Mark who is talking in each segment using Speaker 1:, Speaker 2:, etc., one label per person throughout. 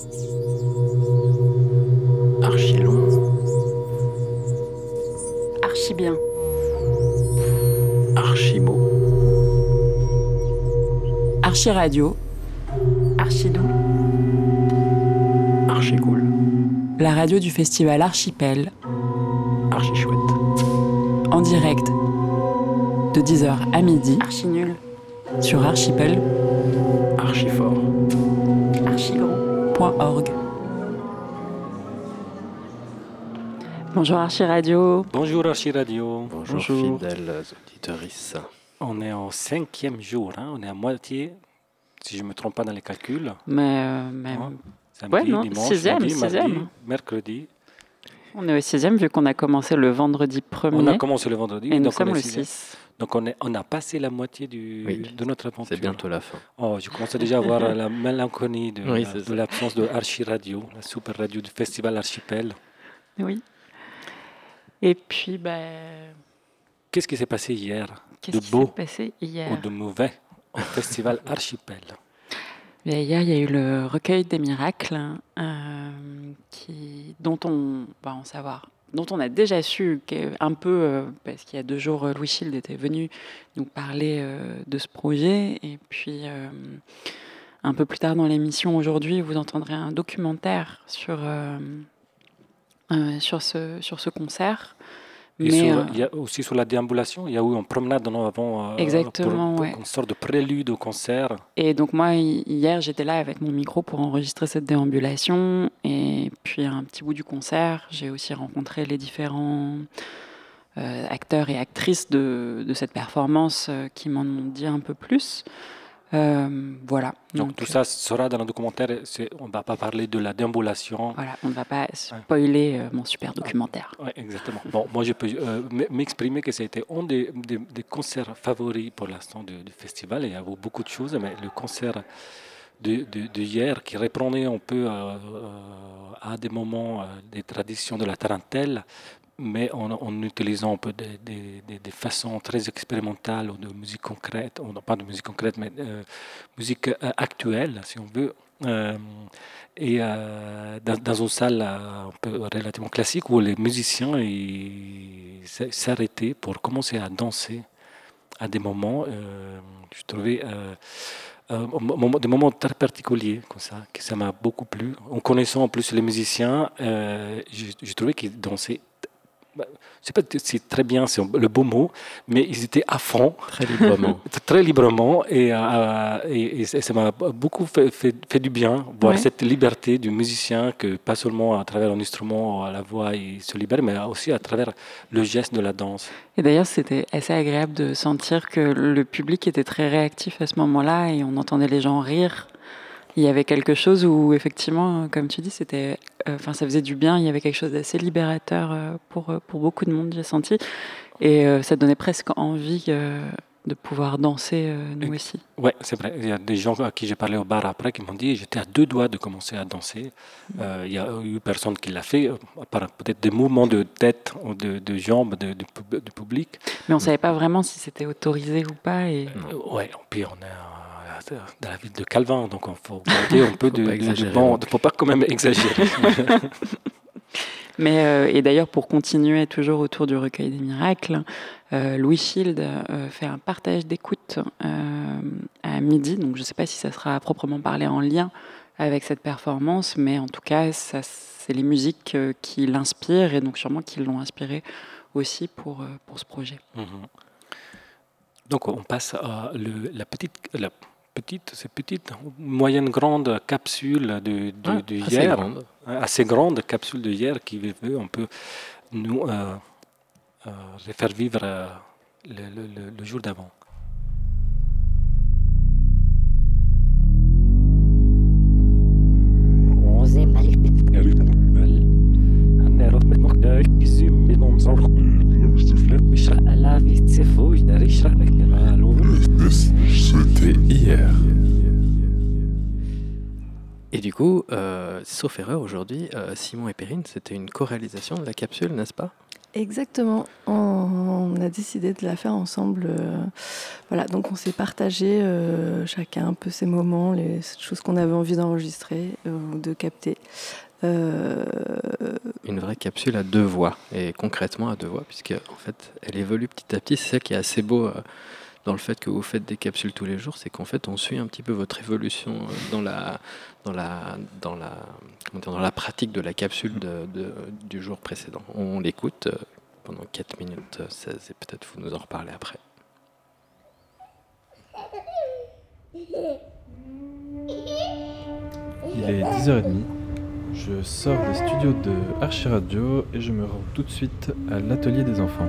Speaker 1: Archi-long.
Speaker 2: Archi-bien.
Speaker 1: Archi-beau.
Speaker 2: Archi-radio. Archi-doux.
Speaker 1: Archi-cool.
Speaker 2: La radio du festival Archipel.
Speaker 1: Archi-chouette.
Speaker 2: En direct. De 10h à midi.
Speaker 3: Archi-nul.
Speaker 2: Sur Archipel.
Speaker 1: Archi-fort.
Speaker 2: Archi-grand.org. Bonjour Archi-radio.
Speaker 4: Bonjour Archi-radio.
Speaker 1: Bonjour fidèles auditorices.
Speaker 4: On est au 5e jour, on est à moitié, si je ne me trompe pas dans les calculs. Samedi,
Speaker 2: ouais, non,
Speaker 4: dimanche,
Speaker 2: sixième.
Speaker 4: mardi, mercredi.
Speaker 2: On est au 6e vu qu'on a commencé le vendredi 1er.
Speaker 4: On a commencé le vendredi.
Speaker 2: Et nous
Speaker 4: donc
Speaker 2: sommes
Speaker 4: on est
Speaker 2: le
Speaker 4: sixième.
Speaker 2: 6.
Speaker 4: Donc on a passé la moitié de notre aventure.
Speaker 1: C'est bientôt la fin.
Speaker 4: Oh, je commence déjà à avoir la mélancolie
Speaker 1: c'est
Speaker 4: de l'absence de Archi-radio, la super radio du festival Archipel.
Speaker 2: Oui. Et puis,
Speaker 4: Qu'est-ce qui s'est passé hier
Speaker 2: qu'est-ce
Speaker 4: de
Speaker 2: qui
Speaker 4: beau
Speaker 2: s'est passé hier
Speaker 4: ou de mauvais au festival Archipel?
Speaker 2: Bien, hier, il y a eu le recueil des miracles, dont on a déjà su un peu, parce qu'il y a 2 jours, Louis Schild était venu nous parler de ce projet. Et puis, un peu plus tard dans l'émission, aujourd'hui, vous entendrez un documentaire sur ce concert.
Speaker 4: Et il y a aussi sur la déambulation, il y a eu une promenade avant
Speaker 2: Exactement,
Speaker 4: pour
Speaker 2: ouais.
Speaker 4: une sorte de prélude au concert.
Speaker 2: Et donc moi, hier, j'étais là avec mon micro pour enregistrer cette déambulation. Et puis, un petit bout du concert, j'ai aussi rencontré les différents acteurs et actrices de cette performance qui m'en ont dit un peu plus. Voilà.
Speaker 4: Donc tout ça sera dans le documentaire. On ne va pas parler de la déambulation.
Speaker 2: Voilà, on ne va pas spoiler mon super documentaire.
Speaker 4: Oui, exactement. Bon, moi, je peux m'exprimer que ça a été un des concerts favoris pour l'instant du festival. Il y a eu beaucoup de choses, mais le concert de hier, qui reprenait un peu à des moments des traditions de la tarentelle, mais en utilisant un peu des façons très expérimentales ou de musique concrète, ou non pas de musique concrète, mais musique actuelle, si on veut, et dans une salle un peu relativement classique où les musiciens s'arrêtaient pour commencer à danser à des moments, je trouvais des moments très particuliers comme ça, que ça m'a beaucoup plu. En connaissant en plus les musiciens, je trouvais qu'ils dansaient. Je ne sais pas si très bien, c'est le beau mot, mais ils étaient à fond.
Speaker 1: Très librement.
Speaker 4: Très librement. Et ça m'a beaucoup fait du bien, voir cette liberté du musicien, que pas seulement à travers un instrument, à la voix, il se libère, mais aussi à travers le geste de la danse.
Speaker 2: Et d'ailleurs, c'était assez agréable de sentir que le public était très réactif à ce moment-là et on entendait les gens rire. Il y avait quelque chose où, effectivement, comme tu dis, ça faisait du bien. Il y avait quelque chose d'assez libérateur pour beaucoup de monde, j'ai senti. Et ça donnait presque envie de pouvoir danser, nous aussi.
Speaker 4: Oui, c'est vrai. Il y a des gens à qui j'ai parlé au bar après qui m'ont dit j'étais à 2 doigts de commencer à danser. Il y a eu personne qui l'a fait, à part peut-être des mouvements de tête ou de jambes du public.
Speaker 2: Mais on ne savait pas vraiment si c'était autorisé ou pas.
Speaker 4: Oui, puis on est dans la ville de Calvin, donc il faut garder un peu de bon. Il ne faut pas quand même exagérer.
Speaker 2: Mais, et d'ailleurs, pour continuer toujours autour du recueil des miracles, Louis Schild fait un partage d'écoute à midi. Donc, je ne sais pas si ça sera à proprement parler en lien avec cette performance, mais en tout cas, c'est les musiques qui l'inspirent et donc sûrement qui l'ont inspiré aussi pour ce projet.
Speaker 4: Mm-hmm. Donc, on passe à cette petite, moyenne grande capsule de hier, assez grande capsule de hier qui veut un peu nous faire vivre le jour d'avant.
Speaker 1: C'était hier. Et du coup, sauf erreur aujourd'hui, Simon et Perrine, c'était une co-réalisation de la capsule, n'est-ce pas ?
Speaker 3: Exactement. On a décidé de la faire ensemble. Voilà, donc on s'est partagé chacun un peu ses moments, les choses qu'on avait envie d'enregistrer ou de capter.
Speaker 1: Une vraie capsule à 2 voix, et concrètement à 2 voix, puisque en fait, elle évolue petit à petit. C'est ça qui est assez beau dans le fait que vous faites des capsules tous les jours, c'est qu'en fait, on suit un petit peu votre évolution dans la pratique de la capsule du jour précédent. On l'écoute pendant 4 minutes 16 et peut-être vous nous en reparlez après.
Speaker 5: Il est 10h30. Je sors des studios de Archie Radio et je me rends tout de suite à l'atelier des enfants.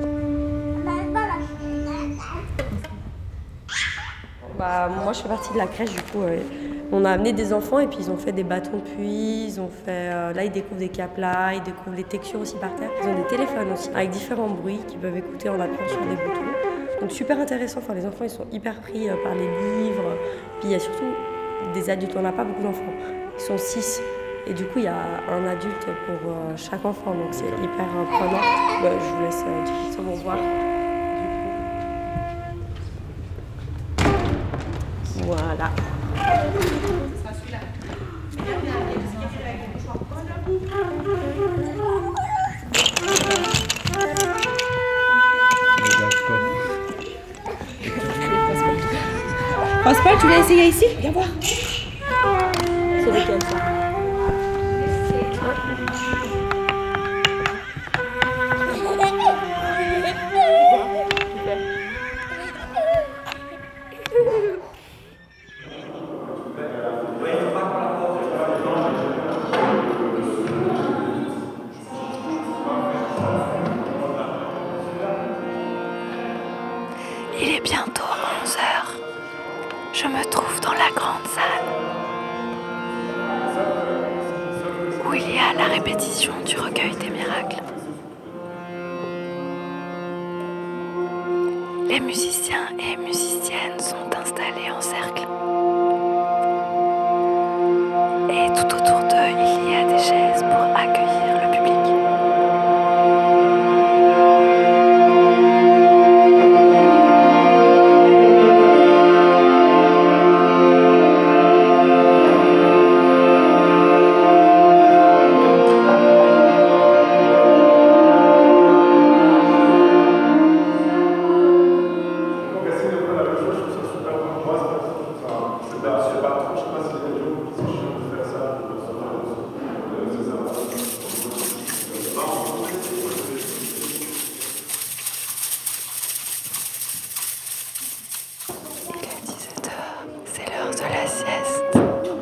Speaker 6: Moi, je fais partie de la crèche, du coup. On a amené des enfants et puis ils ont fait des bâtons de puits, ils ont fait... là, ils découvrent des caplas, ils découvrent des textures aussi par terre. Ils ont des téléphones aussi, avec différents bruits qu'ils peuvent écouter en appuyant sur des boutons. Donc super intéressant, enfin, les enfants, ils sont hyper pris par les livres. Puis il y a surtout des adultes, on n'a pas beaucoup d'enfants, ils sont 6. Et du coup, il y a un adulte pour chaque enfant, donc c'est hyper prenant. Je vous laisse directement voir. Voilà. Pascal, tu l'as essayé ici? Viens voir. C'est lequel ça?
Speaker 7: Il est bientôt 11h. Je me trouve dans la grande salle où il y a la répétition du recueil des miracles. Les musiciens et musiciennes sont installés en cercle. Et tout autour d'eux, il y a des chaises pour accueillir le public. C'est l'heure de la sieste.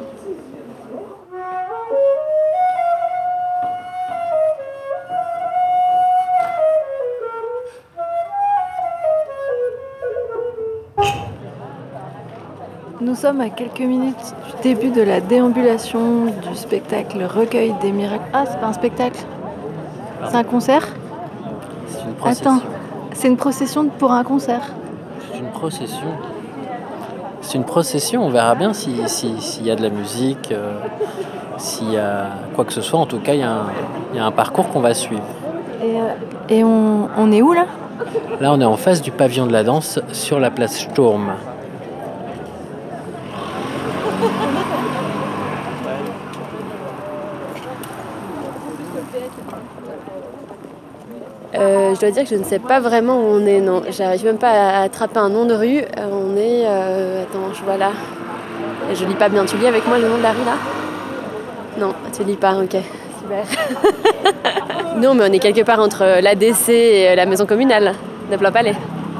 Speaker 3: Nous sommes à quelques minutes du début de la déambulation du spectacle Recueil des miracles. Ah, c'est pas un spectacle. C'est un concert?
Speaker 8: C'est une procession.
Speaker 3: Attends, c'est une procession pour un concert.
Speaker 8: C'est une procession. C'est une procession, on verra bien s'il y a de la musique, s'il y a quoi que ce soit. En tout cas, il y a un parcours qu'on va suivre.
Speaker 3: Et on est où là?
Speaker 8: Là, on est en face du pavillon de la danse sur la place Sturm.
Speaker 6: Je dois dire que je ne sais pas vraiment où on est, non. J'arrive même pas à attraper un nom de rue. On est... attends, je vois là. Et je lis pas bien. Tu lis avec moi le nom de la rue là? Non, tu lis pas, ok. Super. Non, mais on est quelque part entre l'ADC et la maison communale de Plain-Palais.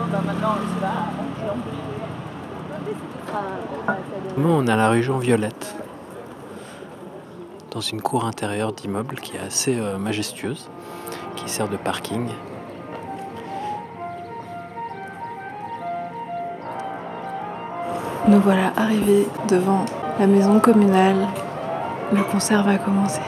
Speaker 8: Nous, on est à la rue Jean-Violette, dans une cour intérieure d'immeuble qui est assez majestueuse, qui sert de parking.
Speaker 3: Nous voilà arrivés devant la maison communale. Le concert va commencer.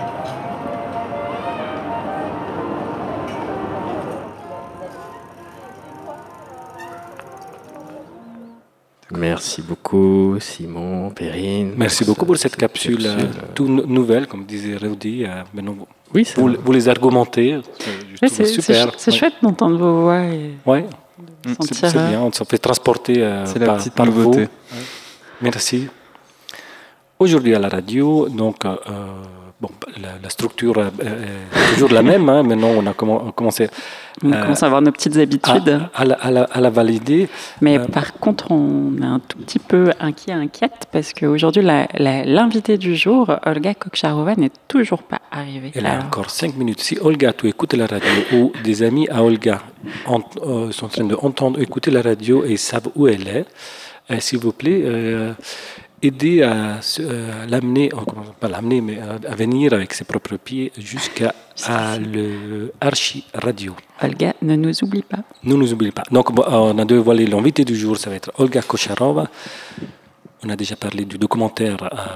Speaker 1: Merci beaucoup Simon, Perrine.
Speaker 4: Merci beaucoup pour cette capsule toute nouvelle, comme disait Rewdy.
Speaker 1: Oui,
Speaker 4: vous les argumentez.
Speaker 2: Oui,
Speaker 4: trouve super.
Speaker 2: c'est chouette d'entendre vos voix et
Speaker 4: Ouais,
Speaker 2: sentir.
Speaker 4: c'est bien, on se fait transporter
Speaker 5: C'est la petite
Speaker 4: par vous.
Speaker 5: nouveauté.
Speaker 4: Merci. Aujourd'hui à la radio, donc la structure est toujours la même. Maintenant, on a commencé
Speaker 2: On commence à avoir nos petites habitudes.
Speaker 4: à la valider.
Speaker 2: Mais par contre, on est un tout petit peu inquiète parce qu'aujourd'hui, l'invitée du jour, Olga Koksharova, n'est toujours pas arrivée.
Speaker 4: Elle a encore 5 minutes. Si Olga, tu écoutes la radio ou des amis à Olga sont en train écouter la radio et savent où elle est, s'il vous plaît, aider à l'amener, pas l'amener, mais à venir avec ses propres pieds jusqu'à le Archi Radio.
Speaker 2: Olga, ne nous oublie pas.
Speaker 4: Ne nous oublie pas. Donc, on a dévoilé l'invité du jour, ça va être Olga Koksharova. On a déjà parlé du documentaire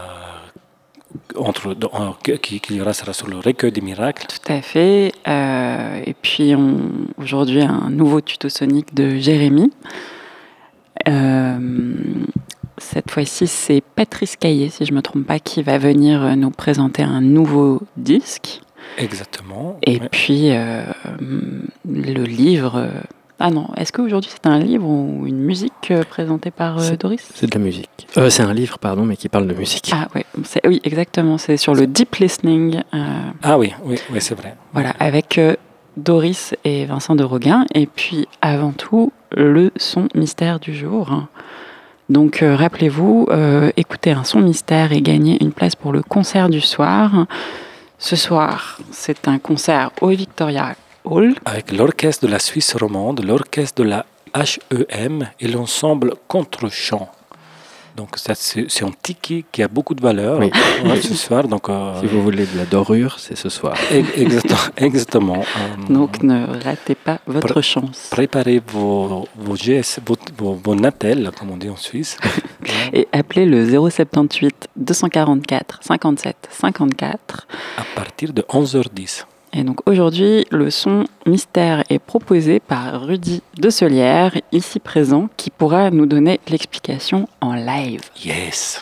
Speaker 4: qui sera sur le recueil des miracles.
Speaker 2: Tout à fait. Et puis, aujourd'hui, un nouveau tuto sonique de Jérémy. Cette fois-ci, c'est Patrice Caillé, si je ne me trompe pas, qui va venir nous présenter un nouveau disque.
Speaker 4: Exactement.
Speaker 2: Et puis, le livre... Ah non, est-ce qu'aujourd'hui c'est un livre ou une musique présentée par Doris ?
Speaker 1: C'est de la musique. C'est un livre, pardon, mais qui parle de musique.
Speaker 2: Ah oui, exactement. C'est sur le deep listening.
Speaker 4: Ah oui, c'est vrai.
Speaker 2: Voilà, avec Doris et Vincent de Roguin. Et puis, avant tout, le son mystère du jour. Donc, rappelez-vous, écoutez un son mystère et gagnez une place pour le concert du soir. Ce soir, c'est un concert au Victoria Hall.
Speaker 4: Avec l'orchestre de la Suisse romande, l'orchestre de la HEM et l'ensemble Contre-Champ. Donc, c'est un ticket qui a beaucoup de valeur ce soir. Donc,
Speaker 1: si vous voulez de la dorure, c'est ce soir.
Speaker 4: Exactement.
Speaker 2: Donc, ne ratez pas votre chance.
Speaker 4: Préparez vos GS, vos natels, comme on dit en Suisse.
Speaker 2: Et appelez le 078 244 57 54.
Speaker 4: À partir de 11h10.
Speaker 2: Et donc aujourd'hui, le son mystère est proposé par Rudy Decelière, ici présent, qui pourra nous donner l'explication en live.
Speaker 4: Yes.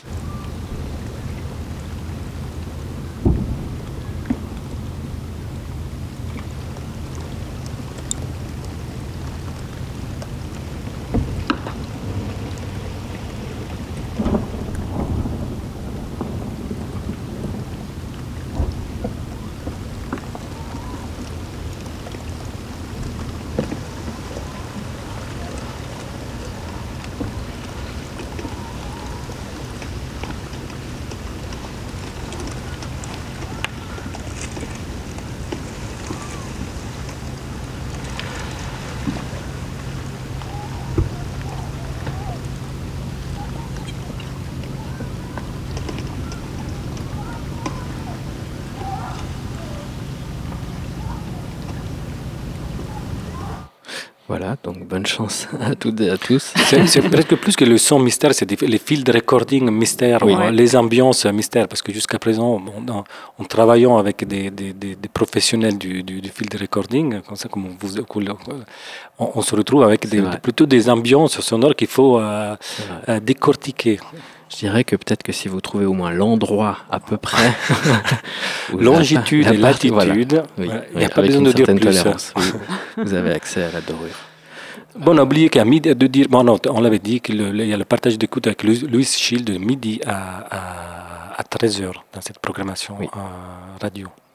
Speaker 1: Voilà, donc bonne chance à toutes et à tous.
Speaker 4: C'est presque plus que le son mystère, c'est les fils de recording mystère, les ambiances mystère, parce que jusqu'à présent, en travaillant avec des professionnels du fil de recording, comme ça, on se retrouve avec plutôt des ambiances sonores qu'il faut décortiquer.
Speaker 1: Je dirais que peut-être que si vous trouvez au moins l'endroit à peu près,
Speaker 4: longitude et latitude, il n'y a pas besoin de dire plus.
Speaker 1: Vous avez accès à la dorure.
Speaker 4: Bon, on a oublié qu'à midi, on l'avait dit qu'il y a le partage d'écoute avec Louis Schild de midi à 13h dans cette programmation radio.